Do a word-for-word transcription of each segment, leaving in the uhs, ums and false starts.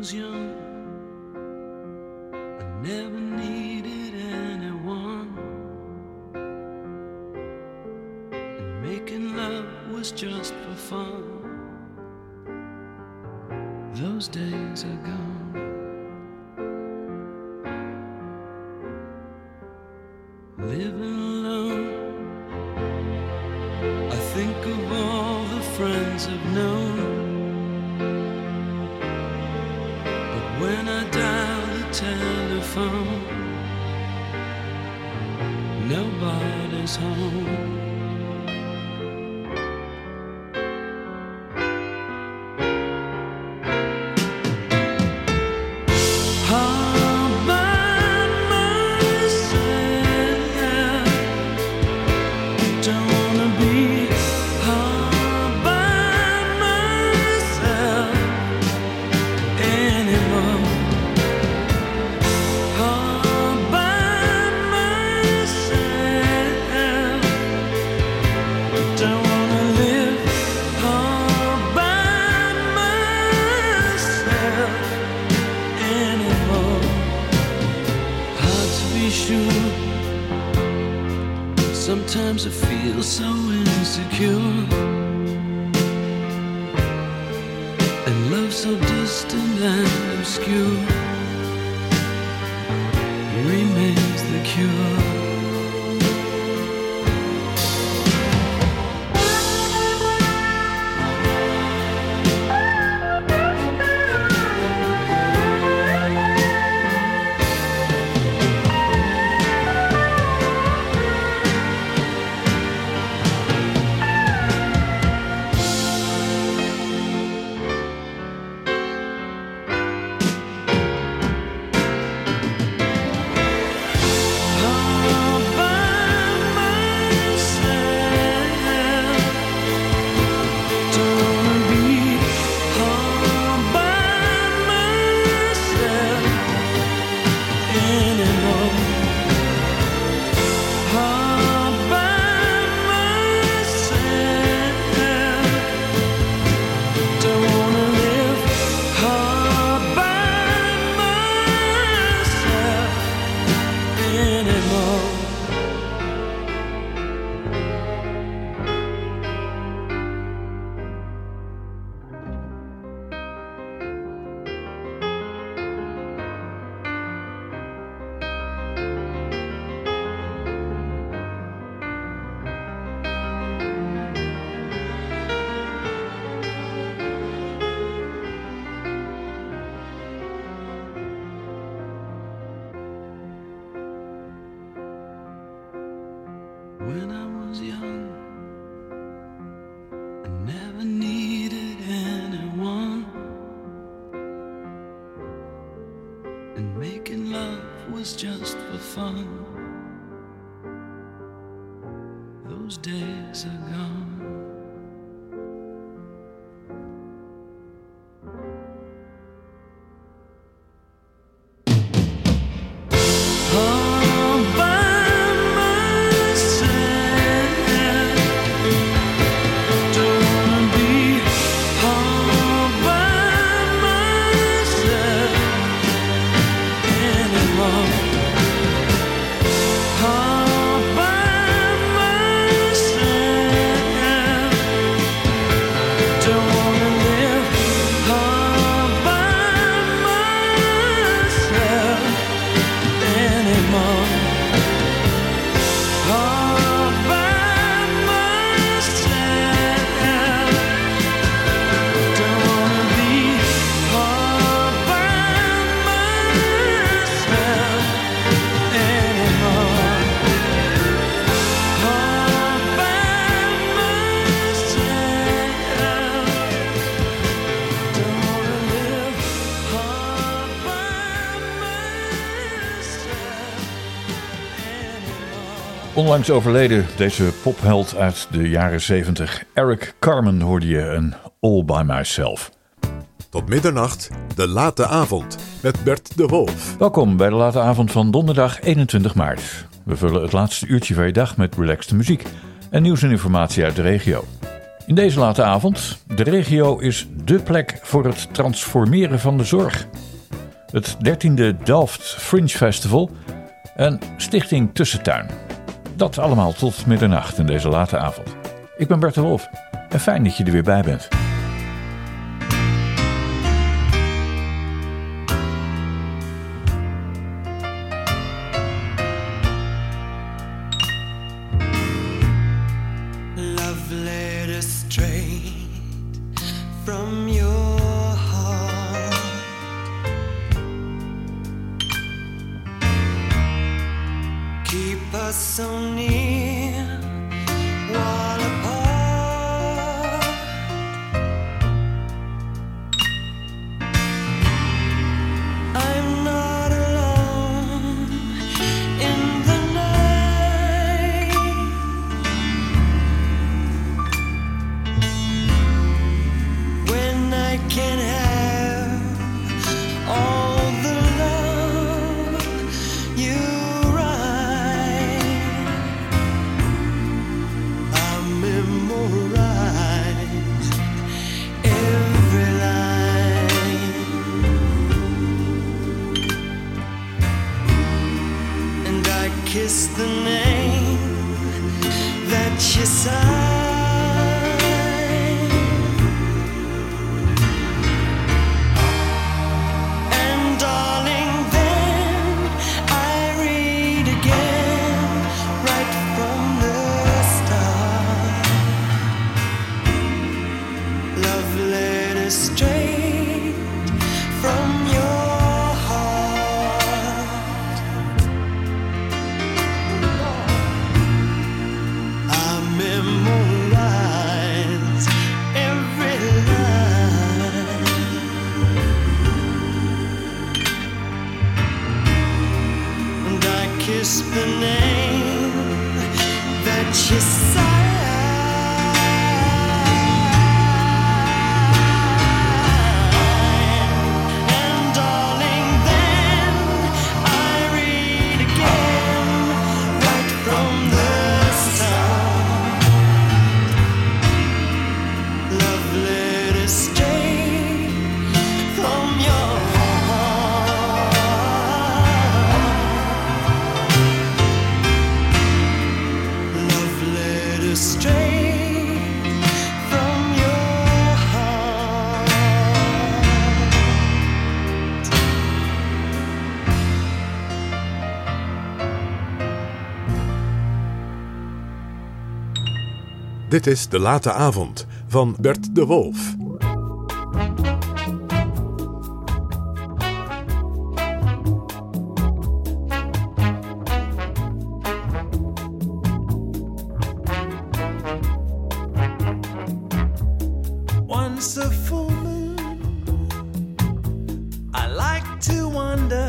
was young, I never needed anyone, and making love was just for fun. Those days are gone. Living alone, I think of all the friends I've known, but when I dial the telephone, nobody's home. Sometimes I feel so insecure, and love so distant and obscure remains the cure. When I was young, I never needed anyone, and making love was just for fun. Those days are gone. Onlangs overleden deze popheld uit de jaren zeventig. Eric Carmen hoorde je een All By Myself. Tot middernacht, de late avond met Bert de Wolf. Welkom bij de late avond van donderdag eenentwintig maart. We vullen het laatste uurtje van je dag met relaxte muziek en nieuws en informatie uit de regio. In deze late avond, de regio is dé plek voor het transformeren van de zorg. Het dertiende Delft Fringe Festival en Stichting Tussentuin. Dat allemaal tot middernacht in deze late avond. Ik ben Bert de Wolf en fijn dat je er weer bij bent. Dit is De Late Avond van Bert de Wolf. Once a full moon, I like to wonder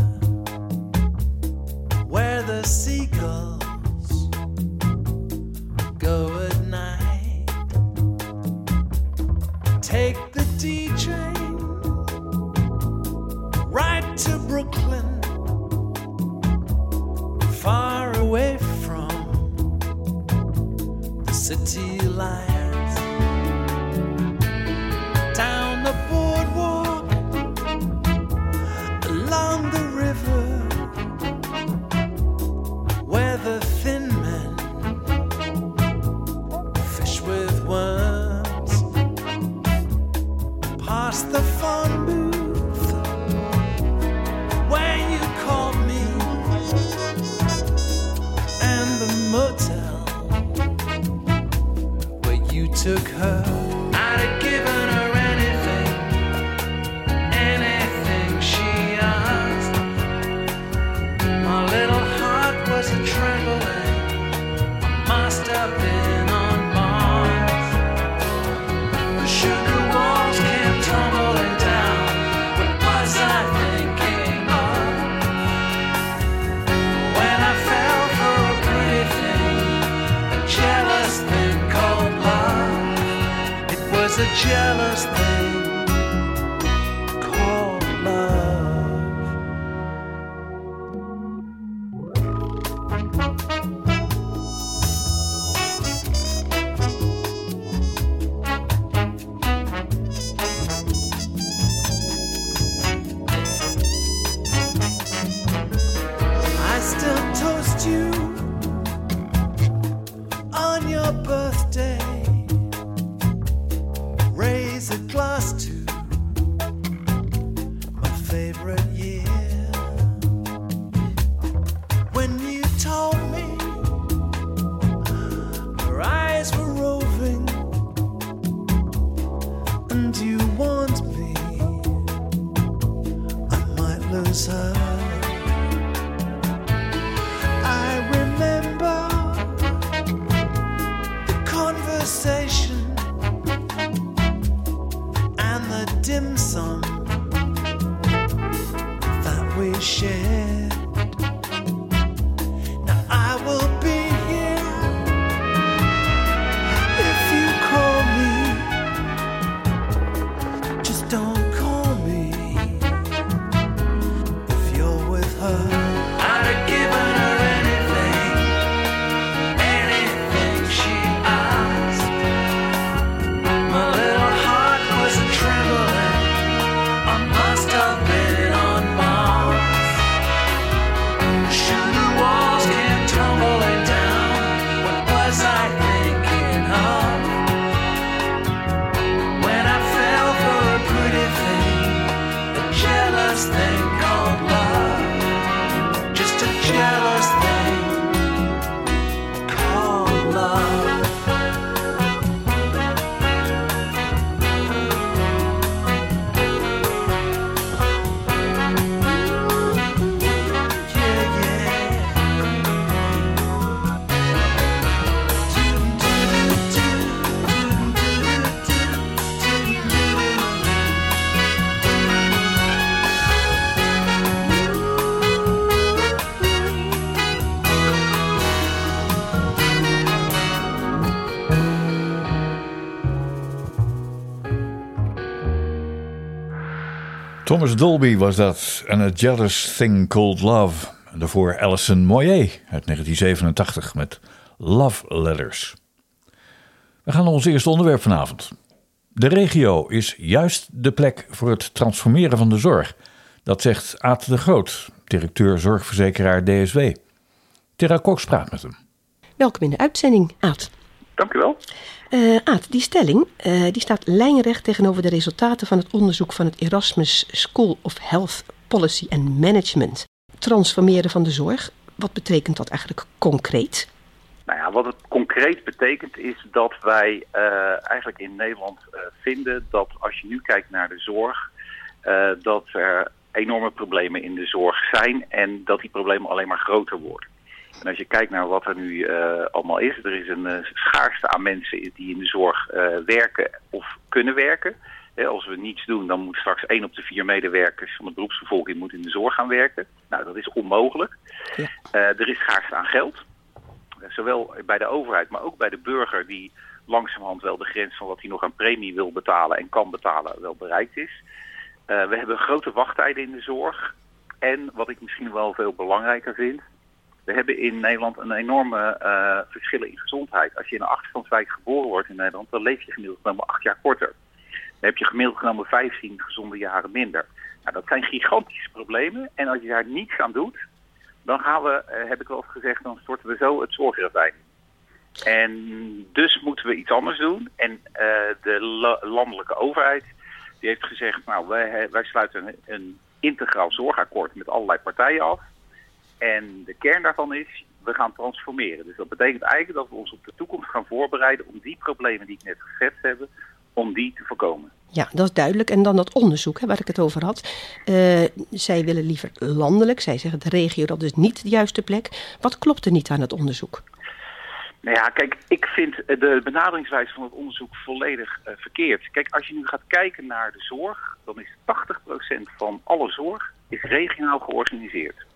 where the seagulls go at night. Take the D train right to Brooklyn, far away from the city lights. Down the boardwalk, along the river, where the thin men fish with worms. Past the phone booth where you called me, and the motel where you took her. I'd have given her anything, anything she asked. My little heart was a trembling, must have been on Mars. The sugar walls came tumbling down. What was I thinking of when I fell for a pretty thing, a jealous thing called love? It was a jealous thing called love. Thomas Dolby was dat en A Jealous Thing Called Love. En daarvoor Alison Moyet uit negentien zevenentachtig met Love Letters. We gaan naar ons eerste onderwerp vanavond. De regio is juist de plek voor het transformeren van de zorg. Dat zegt Aad de Groot, directeur zorgverzekeraar D S W. Tera Cox praat met hem. Welkom in de uitzending, Aad. Dank u wel. Uh, Aad, die stelling uh, die staat lijnrecht tegenover de resultaten van het onderzoek van het Erasmus School of Health Policy and Management. Transformeren van de zorg, wat betekent dat eigenlijk concreet? Nou ja, wat het concreet betekent is dat wij uh, eigenlijk in Nederland uh, vinden dat als je nu kijkt naar de zorg, uh, dat er enorme problemen in de zorg zijn en dat die problemen alleen maar groter worden. En als je kijkt naar wat er nu uh, allemaal is, er is een uh, schaarste aan mensen die in de zorg uh, werken of kunnen werken. He, als we niets doen, dan moet straks één op de vier medewerkers van de beroepsbevolking moet in de zorg gaan werken. Nou, dat is onmogelijk. Ja. Uh, er is schaarste aan geld. Uh, zowel bij de overheid, maar ook bij de burger die langzamerhand wel de grens van wat hij nog aan premie wil betalen en kan betalen wel bereikt is. Uh, we hebben grote wachttijden in de zorg. En wat ik misschien wel veel belangrijker vind, we hebben in Nederland een enorme uh, verschillen in gezondheid. Als je in een achterstandswijk geboren wordt in Nederland, dan leef je gemiddeld genomen acht jaar korter. Dan heb je gemiddeld genomen vijftien gezonde jaren minder. Nou, dat zijn gigantische problemen. En als je daar niets aan doet, dan gaan we, uh, heb ik wel eens gezegd, dan storten we zo het zorgravijn. En dus moeten we iets anders doen. En uh, de la- landelijke overheid die heeft gezegd, nou, wij, wij sluiten een, een integraal zorgakkoord met allerlei partijen af. En de kern daarvan is, we gaan transformeren. Dus dat betekent eigenlijk dat we ons op de toekomst gaan voorbereiden om die problemen die ik net geschetst heb, om die te voorkomen. Ja, dat is duidelijk. En dan dat onderzoek hè, waar ik het over had. Uh, zij willen liever landelijk. Zij zeggen de regio, dat is niet de juiste plek. Wat klopt er niet aan het onderzoek? Nou ja, kijk, ik vind de benaderingswijze van het onderzook volledig uh, verkeerd. Kijk, als je nu gaat kijken naar de zorg, dan is tachtig procent van alle zorg is regionaal georganiseerd.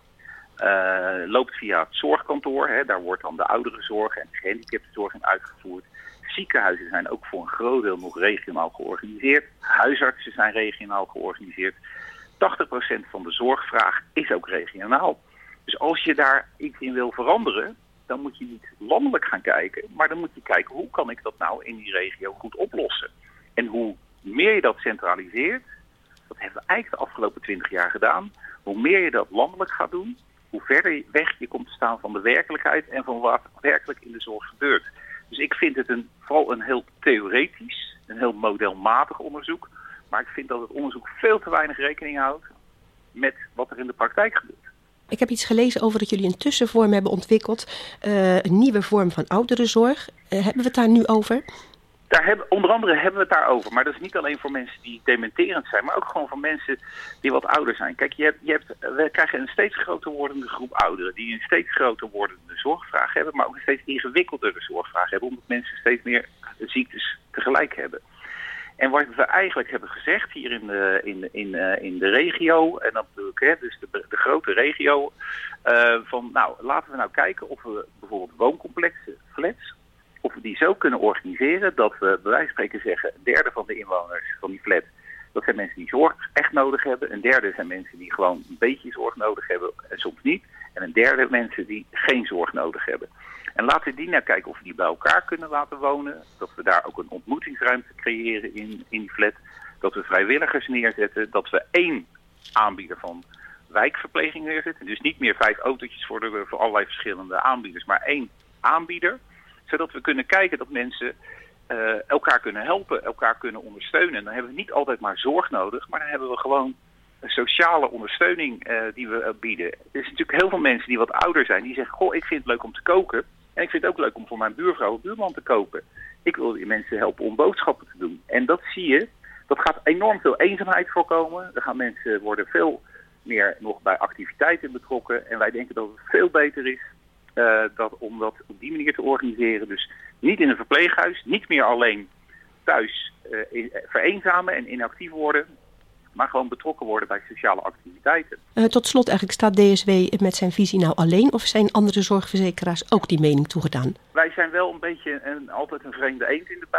Uh, loopt via het zorgkantoor, hè, daar wordt dan de ouderenzorg en de gehandicaptenzorg in uitgevoerd. Ziekenhuizen zijn ook voor een groot deel nog regionaal georganiseerd. Huisartsen zijn regionaal georganiseerd. tachtig procent van de zorgvraag is ook regionaal. Dus als je daar iets in wil veranderen, dan moet je niet landelijk gaan kijken, maar dan moet je kijken hoe kan ik dat nou in die regio goed oplossen. En hoe meer je dat centraliseert, dat hebben we eigenlijk de afgelopen twintig jaar gedaan, hoe meer je dat landelijk gaat doen, hoe verder weg je komt te staan van de werkelijkheid en van wat werkelijk in de zorg gebeurt. Dus ik vind het een, vooral een heel theoretisch, een heel modelmatig onderzoek. Maar ik vind dat het onderzoek veel te weinig rekening houdt met wat er in de praktijk gebeurt. Ik heb iets gelezen over dat jullie een tussenvorm hebben ontwikkeld. Uh, een nieuwe vorm van ouderenzorg. Uh, hebben we het daar nu over? Daar hebben, onder andere hebben we het daarover. Maar dat is niet alleen voor mensen die dementerend zijn, maar ook gewoon voor mensen die wat ouder zijn. Kijk, je hebt, je hebt, we krijgen een steeds groter wordende groep ouderen die een steeds groter wordende zorgvraag hebben, maar ook een steeds ingewikkeldere zorgvraag hebben, omdat mensen steeds meer ziektes tegelijk hebben. En wat we eigenlijk hebben gezegd hier in de, in, in, uh, in de regio, en dat bedoel ik, hè, dus de, de grote regio, uh, van nou, laten we nou kijken of we bijvoorbeeld wooncomplexen, flats, of we die zo kunnen organiseren dat we bij wijze van spreken zeggen, een derde van de inwoners van die flat, dat zijn mensen die zorg echt nodig hebben. Een derde zijn mensen die gewoon een beetje zorg nodig hebben en soms niet. En een derde mensen die geen zorg nodig hebben. En laten we die nou kijken of we die bij elkaar kunnen laten wonen. Dat we daar ook een ontmoetingsruimte creëren in, in die flat. Dat we vrijwilligers neerzetten. Dat we één aanbieder van wijkverpleging neerzetten. Dus niet meer vijf autootjes voor, de, voor allerlei verschillende aanbieders, maar één aanbieder. Zodat we kunnen kijken dat mensen uh, elkaar kunnen helpen, elkaar kunnen ondersteunen. En dan hebben we niet altijd maar zorg nodig, maar dan hebben we gewoon een sociale ondersteuning uh, die we uh, bieden. Er is natuurlijk heel veel mensen die wat ouder zijn, die zeggen, goh, ik vind het leuk om te koken. En ik vind het ook leuk om voor mijn buurvrouw of buurman te kopen. Ik wil die mensen helpen om boodschappen te doen. En dat zie je, dat gaat enorm veel eenzaamheid voorkomen. Er gaan mensen worden veel meer nog bij activiteiten betrokken. En wij denken dat het veel beter is uh, dat, om dat op die manier te organiseren. Dus niet in een verpleeghuis, niet meer alleen thuis uh, vereenzamen en inactief worden, maar gewoon betrokken worden bij sociale activiteiten. Uh, tot slot eigenlijk, staat D S W met zijn visie nou alleen of zijn andere zorgverzekeraars ook die mening toegedaan? Wij zijn wel een beetje een, altijd een vreemde eend in de bijt.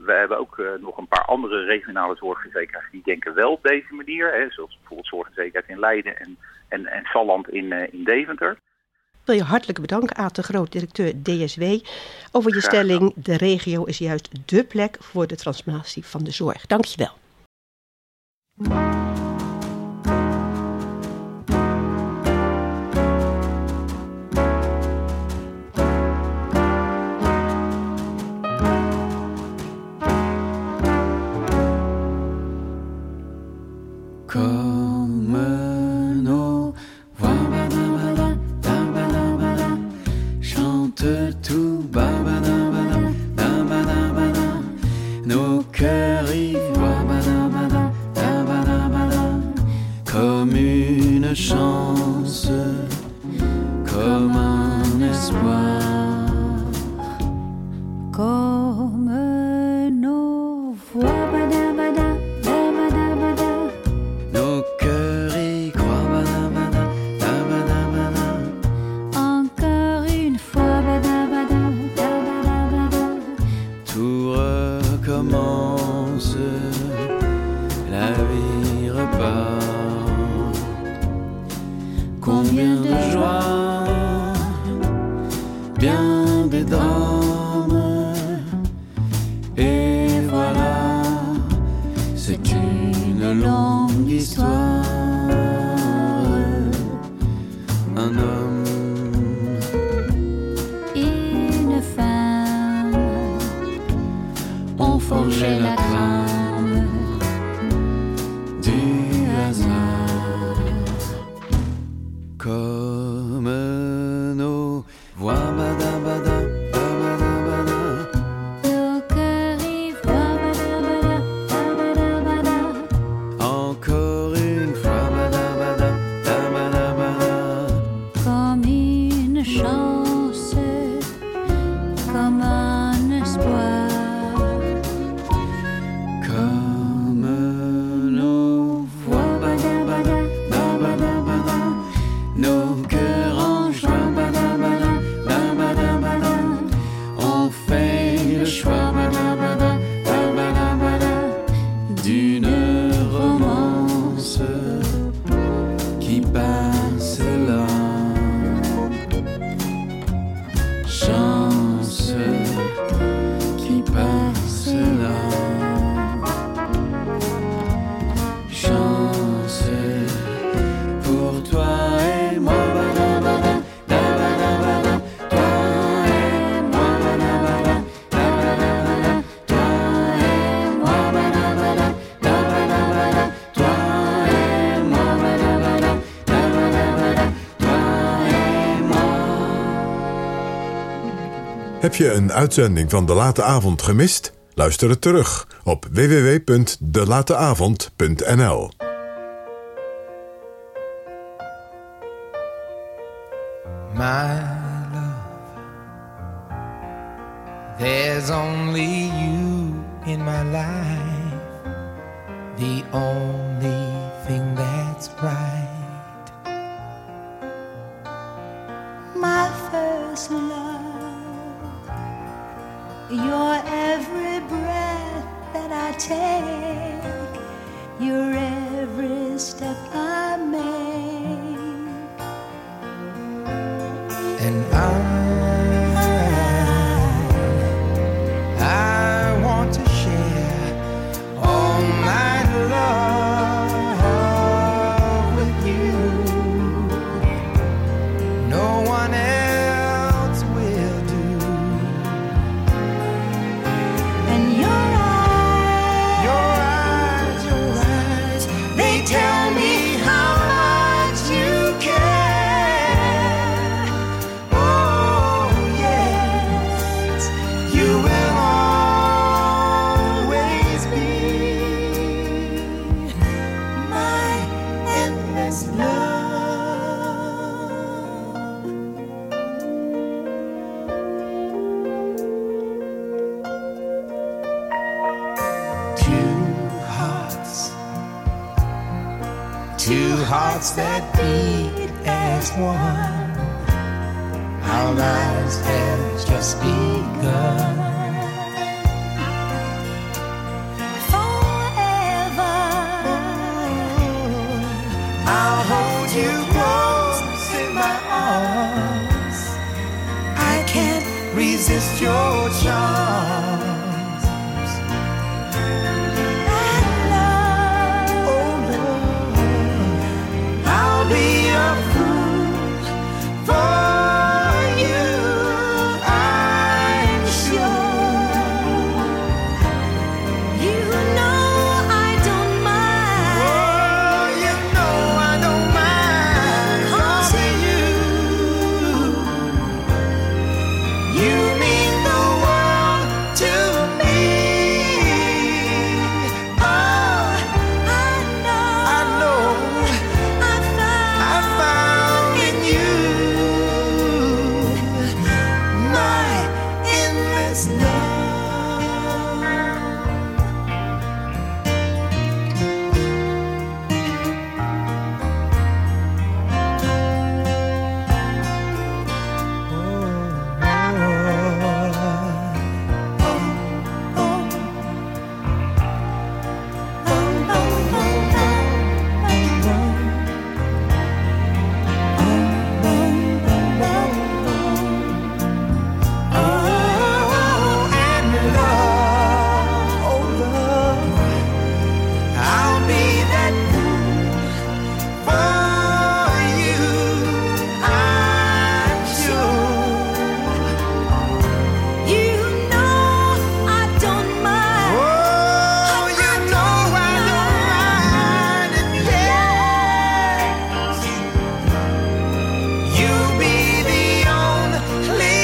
we hebben ook uh, nog een paar andere regionale zorgverzekeraars die denken wel op deze manier. Hè, zoals bijvoorbeeld Zorgverzekeraars in Leiden en, en, en Salland in, uh, in Deventer. Ik wil je hartelijk bedanken, Aad de Groot, directeur D S W, over je stelling: de regio is juist dé plek voor de transformatie van de zorg. Dank je wel. Heb je een uitzending van De Late Avond gemist? Luister het terug op w w w punt de late avond punt n l. My love, there's only you in my life, the only thing that's right. My first love, your every breath that I take, your every step I make. And I, I want to share all my love with you. No one else will do. And your eyes, Your eyes, your eyes, they tell me how much you care. Oh yes, you will always be my endless love. two hearts, two hearts that beat as one. Our lives have just begun. resist your charms. And love, oh love, I'll be a fool for you, I'm sure. You know I don't mind. Oh, you know I don't mind. Causing you, you mean the world to me. Oh, I know, I know, I found, I found in you my endless love. I'll be that fool for you, I'm sure. You know I don't mind. Oh, you know I don't mind. And yes, you be the only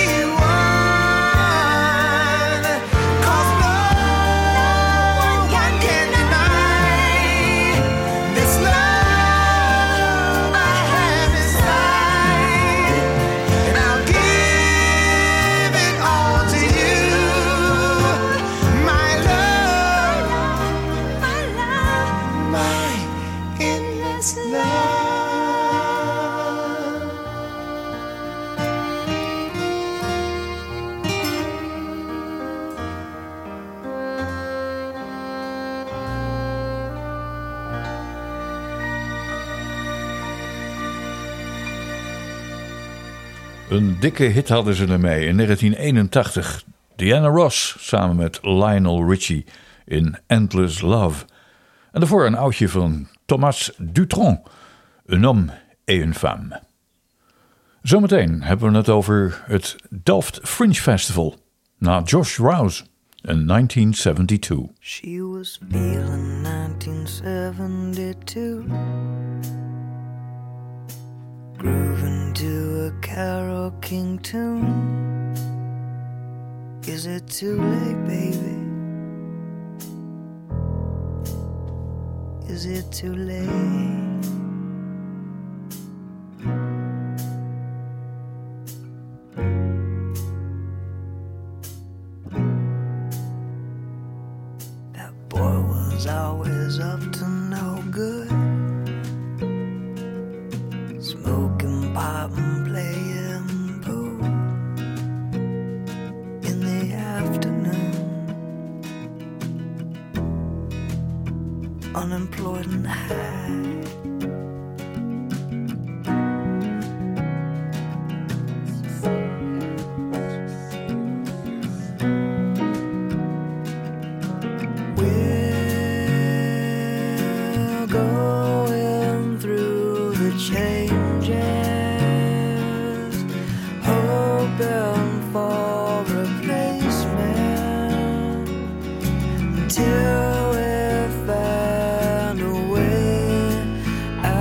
one. 'Cause no one can deny this love I have inside, and I'll give it all to you, my love, my love, my endless love. Een dikke hit hadden ze ermee in negentien eenentachtig. Diana Ross samen met Lionel Richie in Endless Love. En daarvoor een oudje van Thomas Dutronc, Un homme et une femme. Zometeen hebben we het over het Delft Fringe Festival. Na Josh Rouse in negentien zevenentwintig. She was feeling nineteen seventy-two, grooving to a Carole King tune. Is it too late, baby? Is it too late? That boy was always up to no good, smoking pot and playing pool in the afternoon, unemployed and high. We're going through the changes, hoping for replacement until we find a way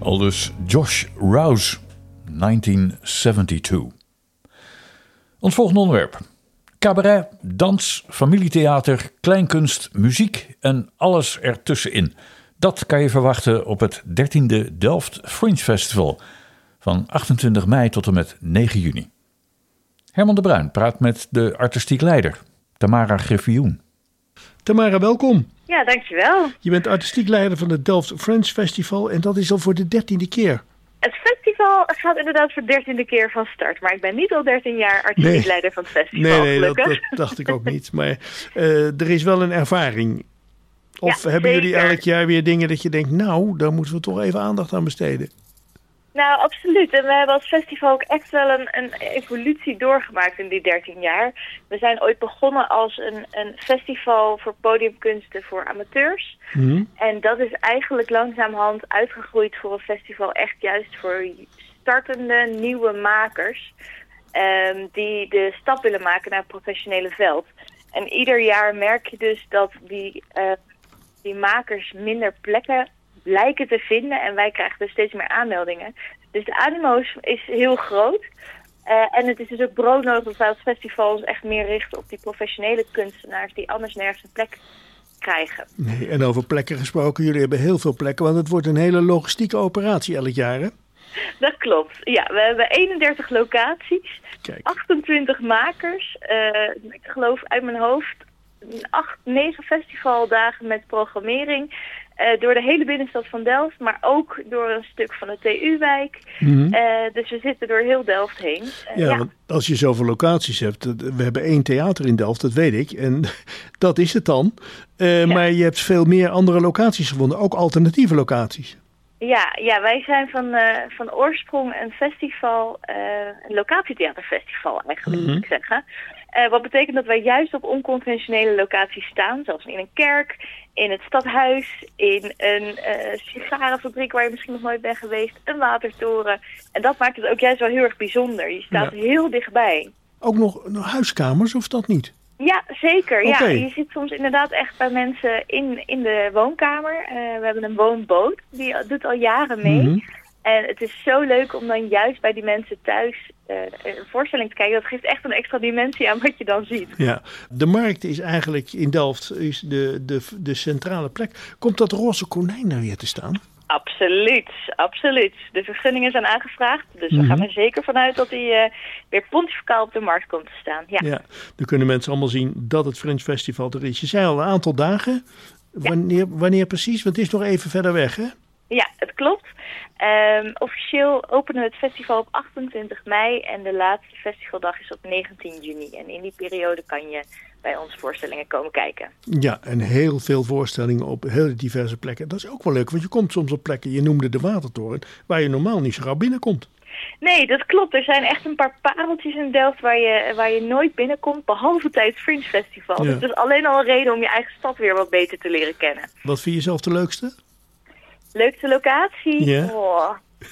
Aldus Josh Rouse, negentien zevenentwintig. Ons volgende onderwerp. Cabaret, dans, familietheater, kleinkunst, muziek en alles ertussenin. Dat kan je verwachten op het dertiende Delft Fringe Festival van achtentwintig mei tot en met negen juni. Herman de Bruin praat met de artistiek leider, Tamara Griffioen. Tamara, welkom. Ja, dankjewel. Je bent artistiek leider van het Delft Fringe Festival en dat is al voor de dertiende keer. Het festival gaat inderdaad voor de dertiende keer van start, maar ik ben niet al dertien jaar artistiek Nee. leider van het festival. Nee, nee, dat, gelukkig. dat dacht ik ook niet. Maar uh, er is wel een ervaring. Of Ja, hebben jullie zeker. elk jaar weer dingen dat je denkt, nou, daar moeten we toch even aandacht aan besteden? Nou, absoluut. En we hebben als festival ook echt wel een, een evolutie doorgemaakt in die dertien jaar. We zijn ooit begonnen als een, een festival voor podiumkunsten voor amateurs. Hm? En dat is eigenlijk langzamerhand uitgegroeid voor een festival echt juist voor startende nieuwe makers. ehm, die de stap willen maken naar het professionele veld. En ieder jaar merk je dus dat die, uh, die makers minder plekken lijken te vinden. En wij krijgen dus steeds meer aanmeldingen. Dus de animo is, is heel groot. Uh, en het is dus ook broodnodig dat wij als festival ons echt meer richten op die professionele kunstenaars die anders nergens een plek krijgen. Nee, en over plekken gesproken, jullie hebben heel veel plekken, want het wordt een hele logistieke operatie elk jaar, hè? Dat klopt. Ja, we hebben eenendertig locaties, Kijk. achtentwintig makers. Uh, ik geloof uit mijn hoofd acht, negen festivaldagen met programmering. Uh, door de hele binnenstad van Delft, maar ook door een stuk van de T U-wijk. Mhm. Uh, dus we zitten door heel Delft heen. Uh, Ja, ja. want als je zoveel locaties hebt, we hebben één theater in Delft, dat weet ik. En dat is het dan. Uh, Ja. Maar je hebt veel meer andere locaties gevonden, ook alternatieve locaties. Ja, ja, wij zijn van, uh, van oorsprong een festival, uh, een locatietheaterfestival eigenlijk, Mhm. moet ik zeggen. Uh, wat betekent dat wij juist op onconventionele locaties staan, zoals in een kerk, in het stadhuis, in een uh, sigarenfabriek waar je misschien nog nooit bent geweest, een watertoren. En dat maakt het ook juist wel heel erg bijzonder. Je staat Ja. heel dichtbij. Ook nog nog huiskamers, of dat niet? Ja, zeker. Oké. Ja, je zit soms inderdaad echt bij mensen in, in de woonkamer. Uh, we hebben een woonboot, die doet al jaren mee. Mhm. En het is zo leuk om dan juist bij die mensen thuis uh, een voorstelling te kijken. Dat geeft echt een extra dimensie aan wat je dan ziet. Ja, de markt is eigenlijk in Delft is de, de, de centrale plek. Komt dat roze konijn nou weer te staan? Absoluut, absoluut. De vergunningen zijn aangevraagd. Dus we Mhm. gaan er zeker vanuit dat hij uh, weer pontificaal op de markt komt te staan. Ja. Ja, dan kunnen mensen allemaal zien dat het Fringe Festival er is. Je zei al een aantal dagen. Wanneer, wanneer precies? Want het is nog even verder weg, hè? Ja, het klopt. Um, officieel openen we het festival op achtentwintig mei en de laatste festivaldag is op negentien juni. En in die periode kan je bij ons voorstellingen komen kijken. Ja, en heel veel voorstellingen op hele diverse plekken. Dat is ook wel leuk, want je komt soms op plekken, je noemde de Watertoren, waar je normaal niet zo gauw binnenkomt. Nee, dat klopt. Er zijn echt een paar pareltjes in Delft waar je, waar je nooit binnenkomt, behalve tijdens Fringe Festival. Ja. Dus dat is alleen al een reden om je eigen stad weer wat beter te leren kennen. Wat vind je zelf de leukste? Leukste locatie? Ja. Oh.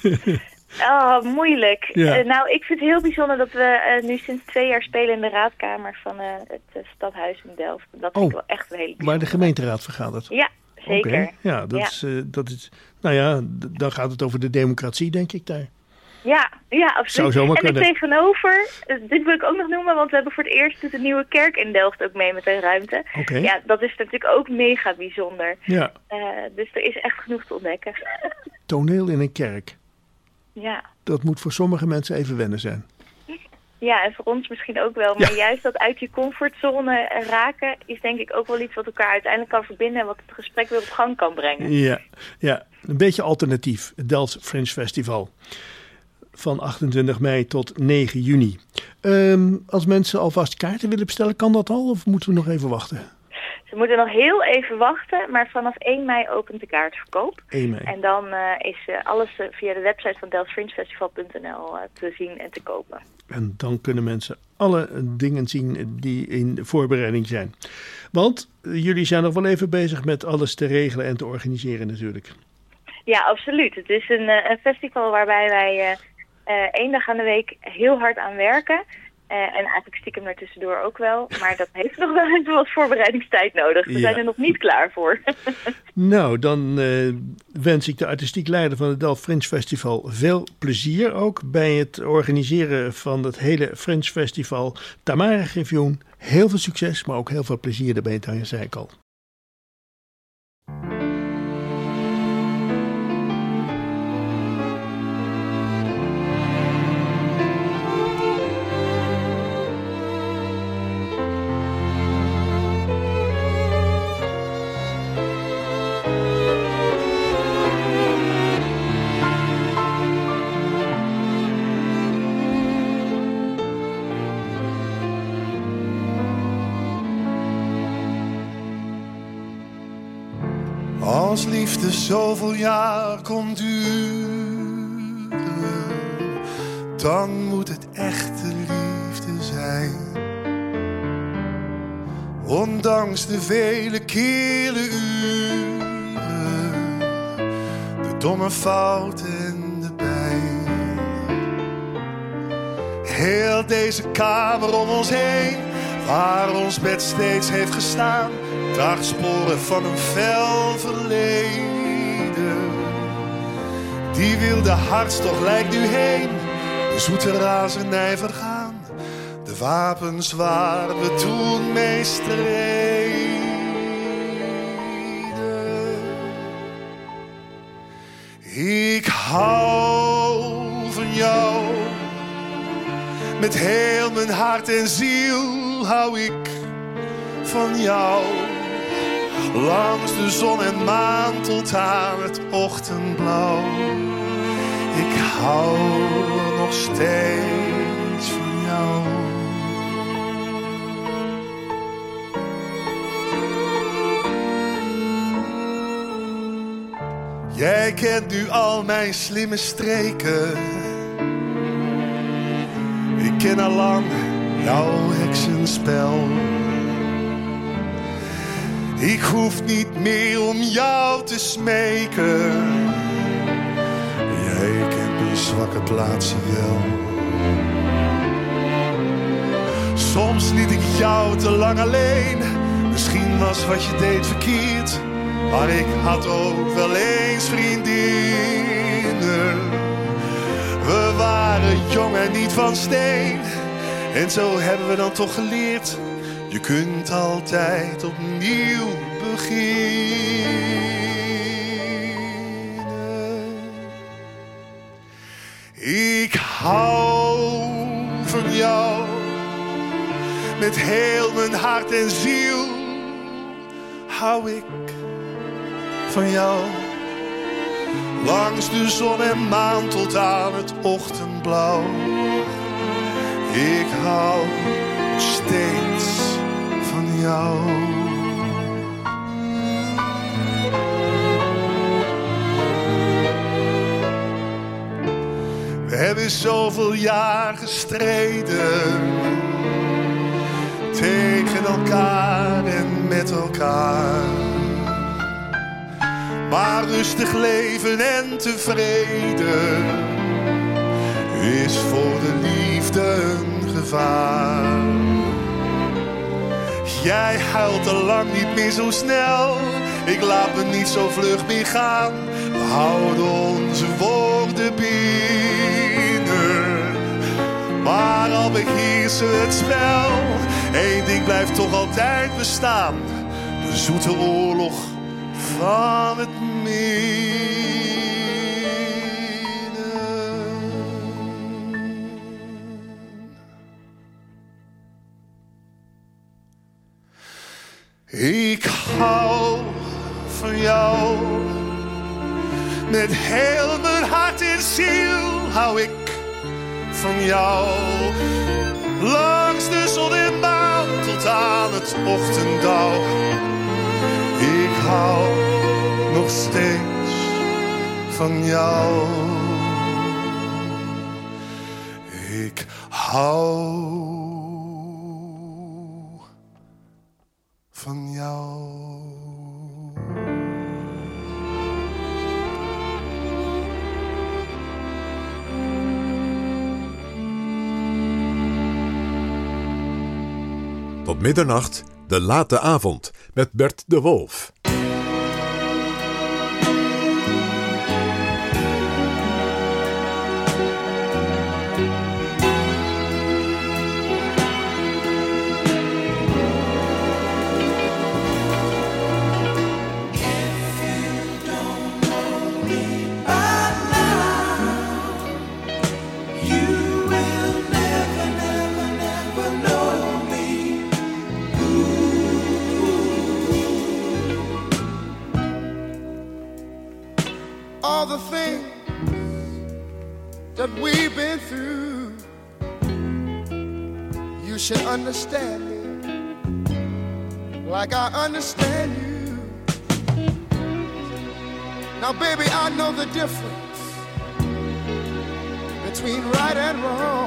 Oh, moeilijk. Ja. Uh, nou, ik vind het heel bijzonder dat we uh, nu sinds twee jaar spelen in de raadkamer van uh, het uh, stadhuis in Delft. Dat vind Oh, ik wel echt een hele Waar bijzondere. de gemeenteraad vergadert. Ja, zeker. Oké, ja, dat, Ja. Is, uh, dat is... Nou ja, d- dan gaat het over de democratie, denk ik daar. Ja, ja, absoluut. Zou zomaar en er kunnen. tegenover, uh, dit wil ik ook nog noemen, want we hebben voor het eerst doet de nieuwe kerk in Delft ook mee met een ruimte. Oké. Ja, dat is natuurlijk ook mega bijzonder. Ja, Uh, dus er is echt genoeg te ontdekken. toneel in een kerk. Ja. Dat moet voor sommige mensen even wennen zijn. Ja, en voor ons misschien ook wel. Maar Ja. juist dat uit je comfortzone raken is denk ik ook wel iets wat elkaar uiteindelijk kan verbinden en wat het gesprek weer op gang kan brengen. Ja, ja, een beetje alternatief. Het Delft Fringe Festival. Van achtentwintig mei tot negen juni. Um, als mensen alvast kaarten willen bestellen, kan dat al? Of moeten we nog even wachten? Ze moeten nog heel even wachten, maar vanaf één mei opent de kaartverkoop. één mei. En dan uh, is uh, alles uh, via de website van delft fringe festival punt n l uh, te zien en te kopen. En dan kunnen mensen alle dingen zien die in voorbereiding zijn. Want uh, jullie zijn nog wel even bezig met alles te regelen en te organiseren natuurlijk. Ja, absoluut. Het is een, uh, een festival waarbij wij uh, uh, één dag aan de week heel hard aan werken. Uh, en eigenlijk stiekem daartussendoor ook wel. Maar dat heeft nog wel even wat voorbereidingstijd nodig. We Ja. zijn er nog niet klaar voor. Nou, dan uh, wens ik de artistiek leider van het Delft Fringe Festival veel plezier ook bij het organiseren van het hele Fringe Festival. Tamara Griffioen, heel veel succes, maar ook heel veel plezier daarbij, Tanja zei ik al. Als liefde zoveel jaar komt duren, dan moet het echte liefde zijn. Ondanks de vele kille uren, de domme fouten en de pijn. Heel deze kamer om ons heen, waar ons bed steeds heeft gestaan, draagt sporen van een fel verleden. Die wilde hartstocht lijkt nu heen, de zoete razernij vergaan, de wapens waar we toen mee streden. Ik hou van jou, met heel mijn hart en ziel hou ik van jou. Langs de zon en maan tot aan het ochtendblauw. Ik hou nog steeds van jou. Jij kent nu al mijn slimme streken. Ik ken al lang jouw heksenspel. Ik hoef niet meer om jou te smeken. Jij kent mijn zwakke plaatsen wel. Soms liet ik jou te lang alleen. Misschien was wat je deed verkeerd, maar ik had ook wel eens vriendinnen. We waren jong en niet van steen. En zo hebben we dan toch geleerd, je kunt altijd opnieuw beginnen. Ik hou van jou, met heel mijn hart en ziel hou ik van jou. Langs de zon en maan tot aan het ochtendblauw. Ik hou nog steeds van jou. We hebben zoveel jaar gestreden, tegen elkaar en met elkaar. Maar rustig leven en tevreden is voor de liefde een gevaar. Jij huilt al lang niet meer zo snel, ik laat me niet zo vlug meer gaan. We houden onze woorden binnen, maar al beheersen we het spel. Eén ding blijft toch altijd bestaan, de zoete oorlog van het midden. Ik hou van jou, met heel mijn hart en ziel hou ik van jou. Langs de zon en maan tot aan het ochtenddauw. Ik hou nog steeds van jou. Ik hou van jou. middernacht, De Late Avond met Bert de Wolf. All the things that we've been through, you should understand me like I understand you. Now baby, I know the difference between right and wrong.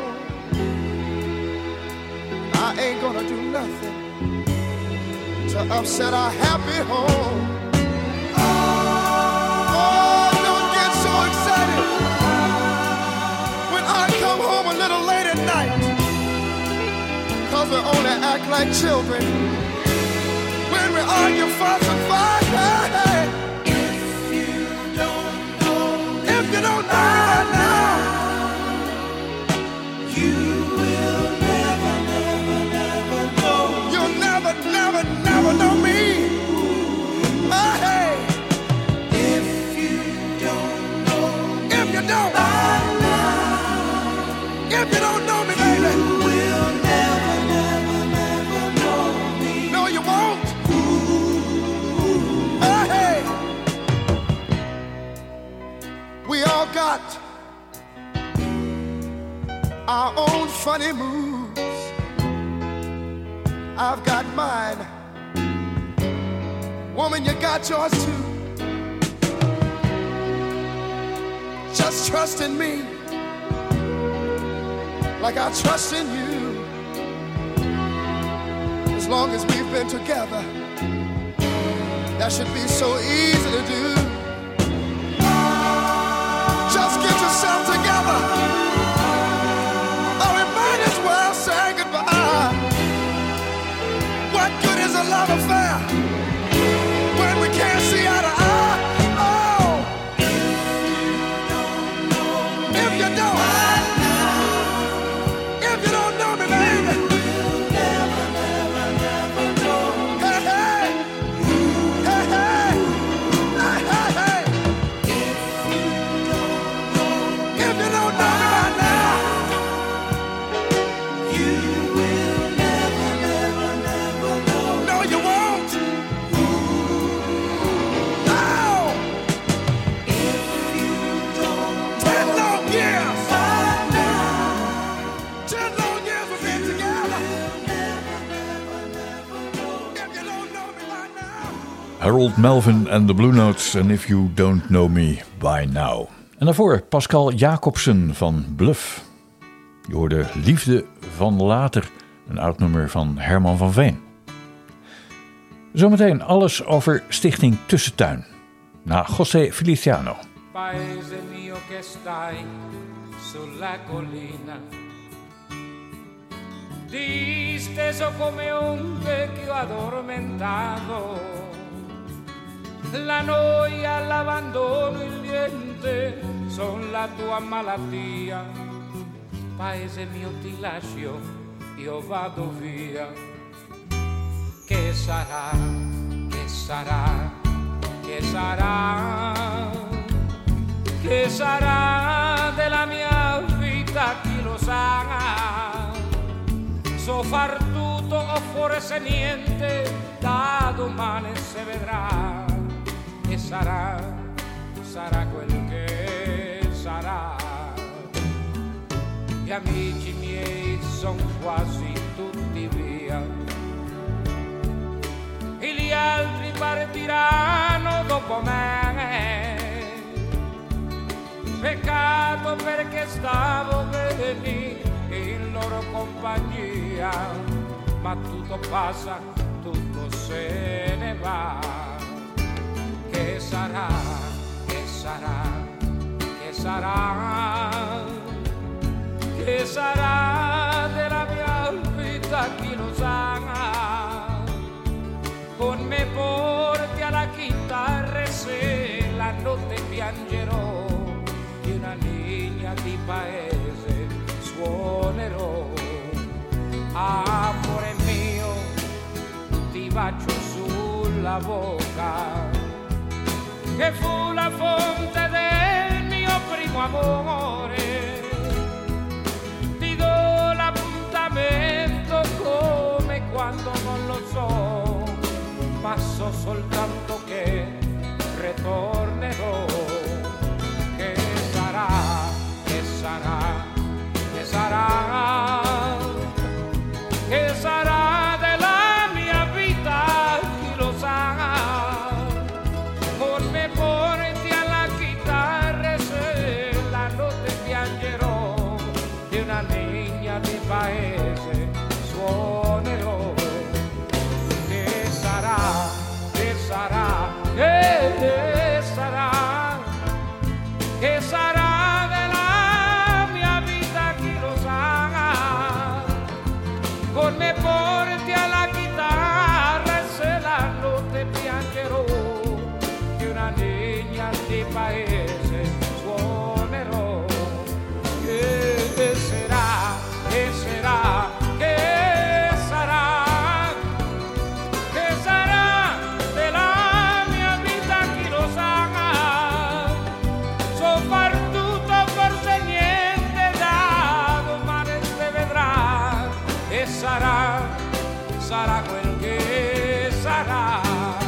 I ain't gonna do nothing to upset our happy home. We only act like children when we argue, fuss, and fight. Hey, hey. If you don't know, if you don't know right now, you will never, never, never know. You'll never, never, never know me. Oh, hey. If you don't know, if you don't, if you don't know me, baby, you will never. We all got our own funny moves. I've got mine. Woman, you got yours too. Just trust in me like I trust in you. As long as we've been together, that should be so easy to do. Just get yourself together, or we might as well say goodbye. What good is a love affair when we can't see eye to eye? Oh, if you don't, if you don't know me, baby, you'll never, never, never know. Hey, hey, hey, hey, hey, hey, hey. If you don't know me right now, you will never, never, never know. No, you won't. No. If you don't ten long years. Ten long years we've been together. If you don't know me right now. Harold Melvin en de Blue Notes en If You Don't Know Me By Now. En daarvoor Pascal Jacobsen van Bluff. Je hoorde Liefde van Later, een oud nummer van Herman van Veen. Zometeen alles over Stichting Tussentuin. Na José Feliciano. Paese mio che stai sulla collina, disteso come onde che ho addormentato. La noia, l'abbandono, il niente son la tua malattia. Paese mio ti lascio, io vado via. Che sarà, che sarà, che sarà, che sarà della mia vita, chi lo sa. So far tutto o forse niente, da domani si vedrà. E sarà, sarà quel che sarà. Gli amici miei son quasi tutti via e gli altri partiranno dopo me. Peccato perché stavo bene in loro compagnia, ma tutto passa, tutto se ne va. Che sarà, che sarà, che sarà, che sarà della mia vita, chi lo sa. legna di paese suonerò. Amore mio, ti bacio sulla bocca, che fu la fonte del mio primo amore. Ti do l'appuntamento come quando non lo so, passo soltanto che ritornerò. Che sarà, che sarà, che sarà, che sarà della mia vita, chi lo sa. Con me porti alla chitarra e se la notte piangerò, di una legna di paese suonerò. Che sarà, che sarà, che sarà, che sarà della mia vita, chi lo sa. Con me porti alla chitarra e se la notte piangerò, di una legna di paese suonerò. Che sarà, che sarà, che sarà, che sarà della mia vita, chi lo sa. So far tutto, forse niente, da domani se vedrà. E sarà, sarà quel che sarà.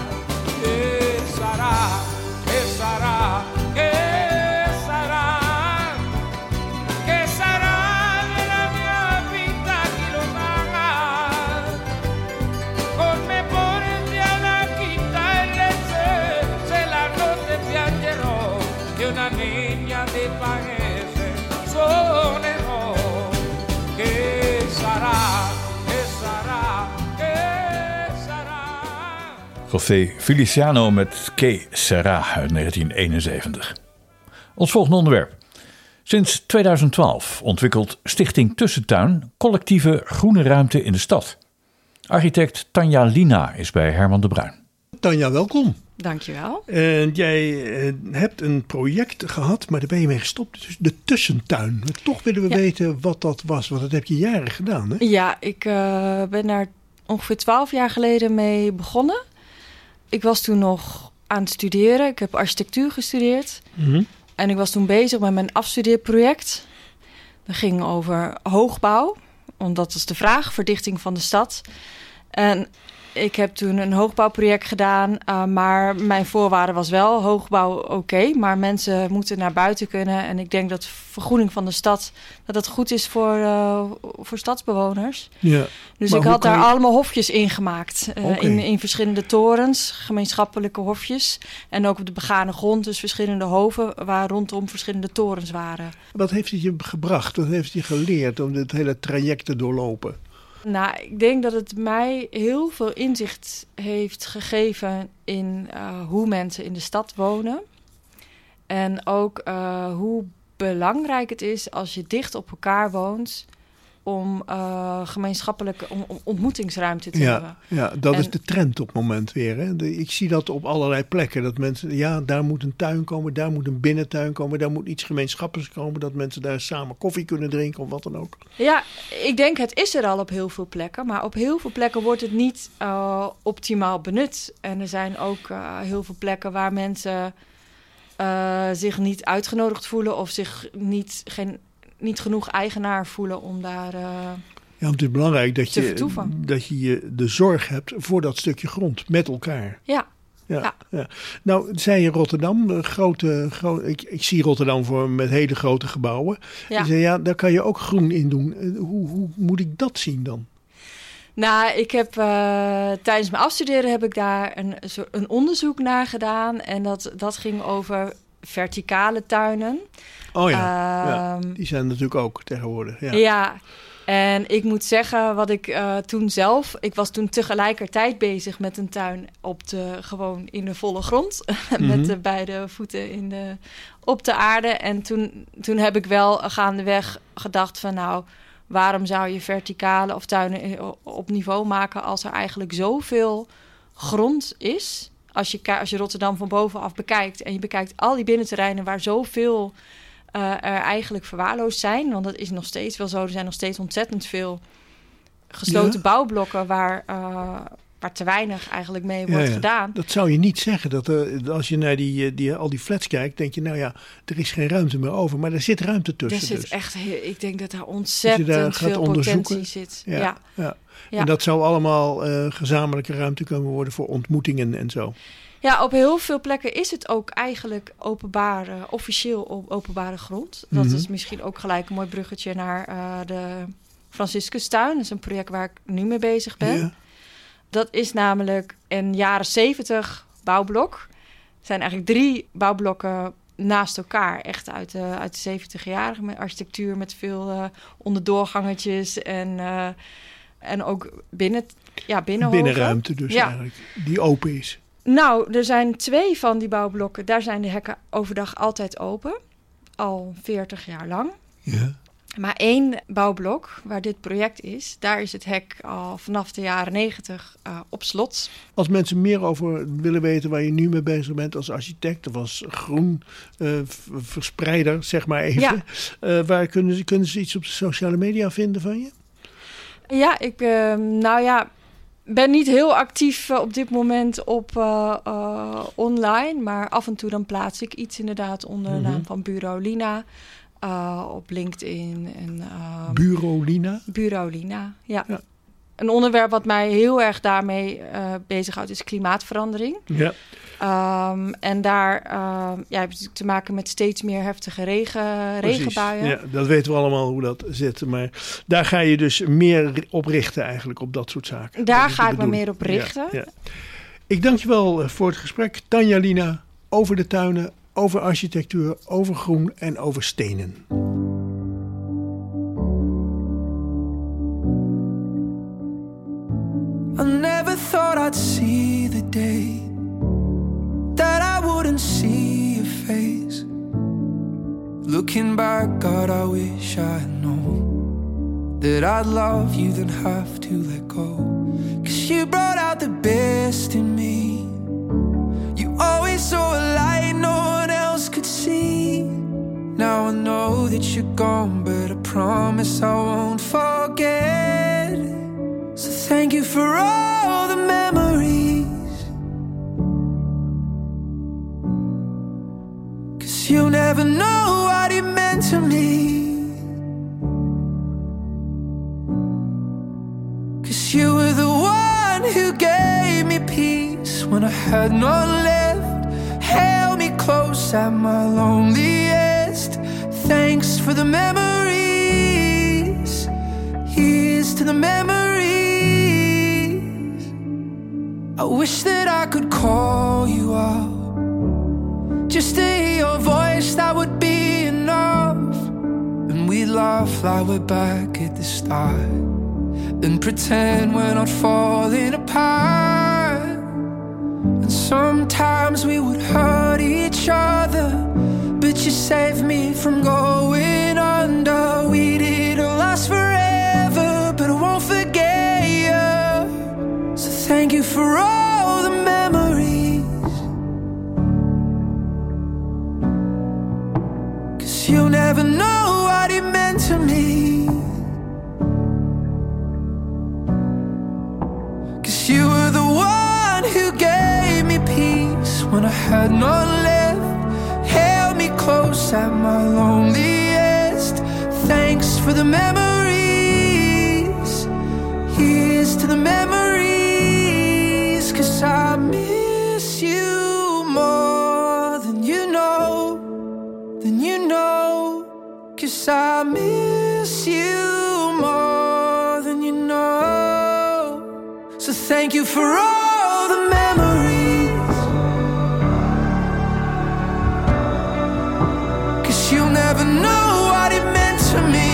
E sarà, e sarà, che sarà, che sarà della mia vita, chi lo sa. Con me porti alla chitarra e se, se la notte piangerò, di una legna di paese suonerò. Che sarà, che sarà, che sarà. José Feliciano met Que Sera uit negentien eenenzeventig. Ons volgende onderwerp. Sinds tweeduizend twaalf ontwikkelt Stichting Tussentuin collectieve groene ruimte in de stad. Architect Tanja Lina is bij Herman de Bruin. Tanja, welkom. Dankjewel. En jij eh, hebt een project gehad, maar daar ben je mee gestopt. Dus de Tussentuin. Maar toch willen we Ja. weten wat dat was, want dat heb je jaren gedaan, hè? Ja, ik uh, ben daar ongeveer twaalf jaar geleden mee begonnen. Ik was toen nog aan het studeren. Ik heb architectuur gestudeerd. Mhm. En ik was toen bezig met mijn afstudeerproject. Dat ging over hoogbouw. Want dat is de vraag, verdichting van de stad. En ik heb toen een hoogbouwproject gedaan. Uh, maar mijn voorwaarde was wel hoogbouw oké. Okay, maar mensen moeten naar buiten kunnen. En ik denk dat vergroening van de stad, dat dat goed is voor, uh, voor stadsbewoners. Ja. Dus Maar ik hoe had kan daar je- allemaal hofjes in gemaakt. Uh, Oké. in, in verschillende torens, gemeenschappelijke hofjes. En ook op de begane grond, dus verschillende hoven waar rondom verschillende torens waren. Wat heeft het je gebracht? Wat heeft het je geleerd om dit hele traject te doorlopen? Nou, ik denk dat het mij heel veel inzicht heeft gegeven in uh, hoe mensen in de stad wonen. En ook uh, hoe belangrijk het is als je dicht op elkaar woont om uh, gemeenschappelijke om, om ontmoetingsruimte te hebben. Ja, ja, dat En- is de trend op het moment weer. Hè? De- ik zie dat op allerlei plekken. Dat mensen, ja, daar moet een tuin komen, daar moet een binnentuin komen, daar moet iets gemeenschappelijks komen, dat mensen daar samen koffie kunnen drinken of wat dan ook. Ja, ik denk het is er al op heel veel plekken. Maar op heel veel plekken wordt het niet uh, optimaal benut. En er zijn ook uh, heel veel plekken waar mensen uh, zich niet uitgenodigd voelen of zich niet, geen, niet genoeg eigenaar voelen om daar... Uh, Ja, want het is belangrijk dat Te je, vertoeven. dat je je de zorg hebt voor dat stukje grond met elkaar. ja, Ja, Ja. ja. Nou, zei je Rotterdam, een grote, gro- ik, ik zie Rotterdam voor met hele grote gebouwen. Ja. Je zei, ja, daar kan je ook groen in doen. Eh, Hoe, hoe moet ik dat zien dan? Nou, ik heb uh, tijdens mijn afstuderen heb ik daar een, soort- een onderzoek naar gedaan. En dat, dat ging over verticale tuinen. Oh ja, ja, Ehm, die zijn natuurlijk ook tegenwoordig. Ja. Ja, en ik moet zeggen wat ik uh, toen zelf... Ik was toen tegelijkertijd bezig met een tuin op de, gewoon in de volle grond. Mhm. Met de beide voeten in de, op de aarde. En toen, toen heb ik wel gaandeweg gedacht van nou... Waarom zou je verticale of tuinen op niveau maken als er eigenlijk zoveel grond is? Als je, ki- als je Rotterdam van bovenaf bekijkt en je bekijkt al die binnenterreinen waar zoveel uh, er eigenlijk verwaarloosd zijn. Want dat is nog steeds wel zo. Er zijn nog steeds ontzettend veel gesloten ja. bouwblokken waar, uh, waar te weinig eigenlijk mee wordt ja, ja. gedaan. Dat zou je niet zeggen. Dat, uh, als je naar die, die, al die flats kijkt, denk je, nou ja, er is geen ruimte meer over. Maar er zit ruimte tussen. Er zit dus. echt, ik denk dat daar ontzettend je daar veel potentie zit. Ja, ja. Ja. Ja. En dat zou allemaal uh, gezamenlijke ruimte kunnen worden voor ontmoetingen en zo. Ja, op heel veel plekken is het ook eigenlijk openbare, officieel op openbare grond. Dat mm-hmm. is misschien ook gelijk een mooi bruggetje naar uh, de Franciscustuin. Dat is een project waar ik nu mee bezig ben. Ja. Dat is namelijk een jaren zeventig bouwblok. Het zijn eigenlijk drie bouwblokken naast elkaar. Echt uit de, uit de zeventig jaren met architectuur, met veel uh, onderdoorgangetjes en, uh, en ook binnen, ja, binnenhoven. Binnenruimte dus ja. eigenlijk, die open is. Nou, er zijn twee van die bouwblokken. Daar zijn de hekken overdag altijd open. Al veertig jaar lang. Ja. Maar één bouwblok, waar dit project is, daar is het hek al vanaf de jaren negentig uh, op slot. Als mensen meer over willen weten waar je nu mee bezig bent als architect of als groen uh, verspreider, zeg maar even. Ja. Uh, waar kunnen ze, kunnen ze iets op de sociale media vinden van je? Ja, ik, uh, nou ja, ben niet heel actief uh, op dit moment op uh, uh, online. Maar af en toe dan plaats ik iets inderdaad onder mm-hmm. de naam van Bureau Lina. Uh, op LinkedIn. En, uh, Bureau Lina? Bureau Lina, ja. ja. Een onderwerp wat mij heel erg daarmee uh, bezighoudt is klimaatverandering. Ja. Um, en daar uh, ja, heb je te maken met steeds meer heftige regen, regenbuien. Ja, dat weten we allemaal hoe dat zit. Maar daar ga je dus meer op richten eigenlijk, op dat soort zaken. Daar ga ik me meer op richten. Ja, ja. Ik dank je wel voor het gesprek, Tanja Lina, over de tuinen, over architectuur, over groen en over stenen. I never thought I'd see the day that I wouldn't see your face. Looking back, God, I wish I had known that I'd love you then have to let go. 'Cause you brought out the best in me. You always saw a light no one else could see. Now I know that you're gone, but I promise I won't forget. So thank you for all the memories. 'Cause you'll never know what it meant to me. 'Cause you were the one who gave me peace when I had none left. Held me close at my loneliest. Thanks for the memories. Here's to the memories. I wish that I could call you out, just to hear your voice, that would be enough. And we'd laugh like we're back at the start, and pretend we're not falling apart. And sometimes we would hurt each other, but you saved me from going under. We didn't last forever, but I won't forget you. So thank you for all the memories. 'Cause you'll never know what it meant to me. 'Cause you were the one who gave me peace when I had none left. Held me close at my loneliest. Thanks for the memories. Here's to the memories. 'Cause I miss you more than you know, than you know. 'Cause I miss you more than you know. So thank you for all the memories. 'Cause you'll never know what it meant to me.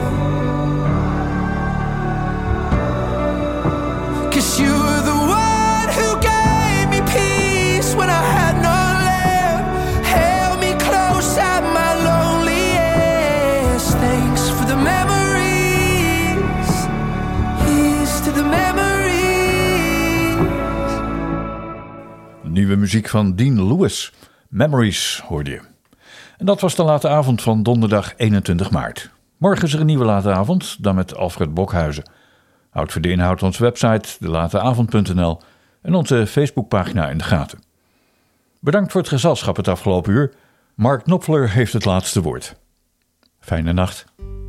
'Cause you were the one who gave me peace when I had none left. Held me close at my loneliest. Thanks for the memories. Here's to the memories. Nieuwe muziek van Dean Lewis. Memories hoorde je. En dat was de late avond van donderdag eenentwintig maart. Morgen is er een nieuwe late avond, dan met Alfred Blokhuizen. Houd voor de inhoud onze website, de late avond punt n l en onze Facebookpagina in de gaten. Bedankt voor het gezelschap het afgelopen uur. Mark Knopfler heeft het laatste woord. Fijne nacht.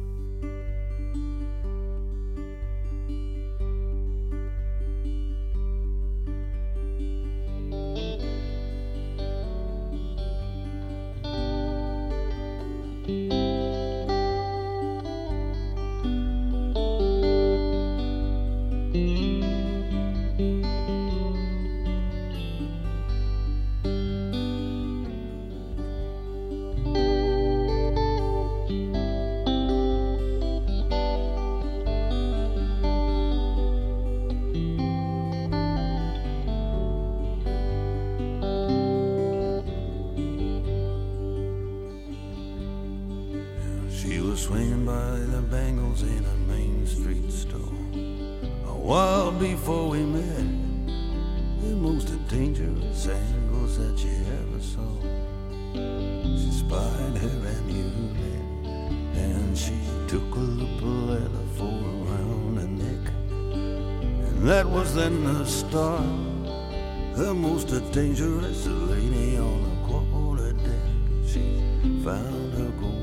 She was swinging by the bangles in a Main Street store. A while before we met, the most dangerous angles that you ever saw. She spied her amulet, and she took a little leather for around her neck. And that was then the start, the most dangerous lady on the quarter deck. She found her gold.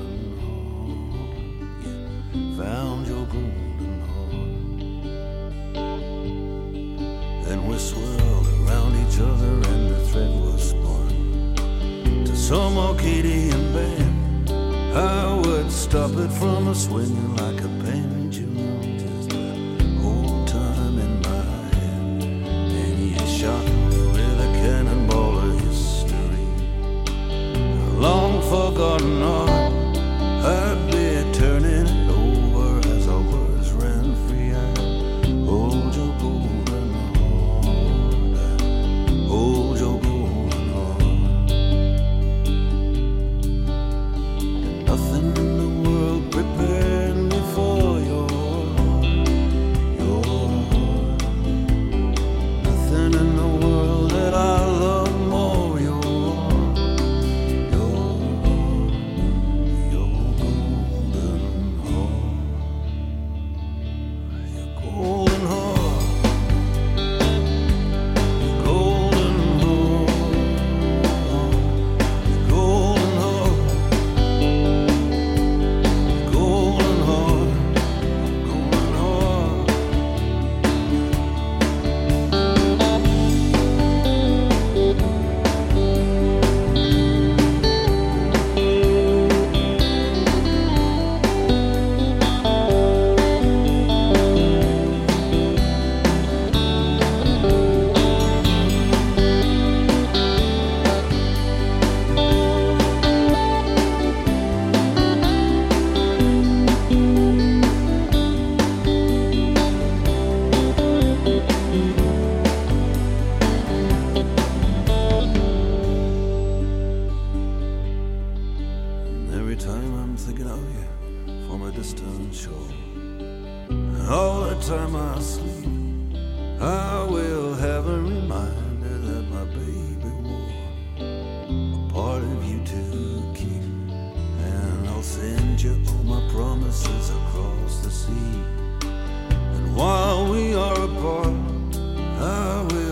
Found your golden heart. Then we swirled around each other and the thread was spun to some Arcadian band. I would stop it from swinging like a pendulum, just old time in my hand. And he shot with a cannonball of history, a long forgotten art. I'd be turning it over. Hold your golden heart, hold your golden heart. And nothing in the world prepared me for your, your heart. Nothing in the world that I love more, your, your, your golden heart. Your golden while we are apart, I will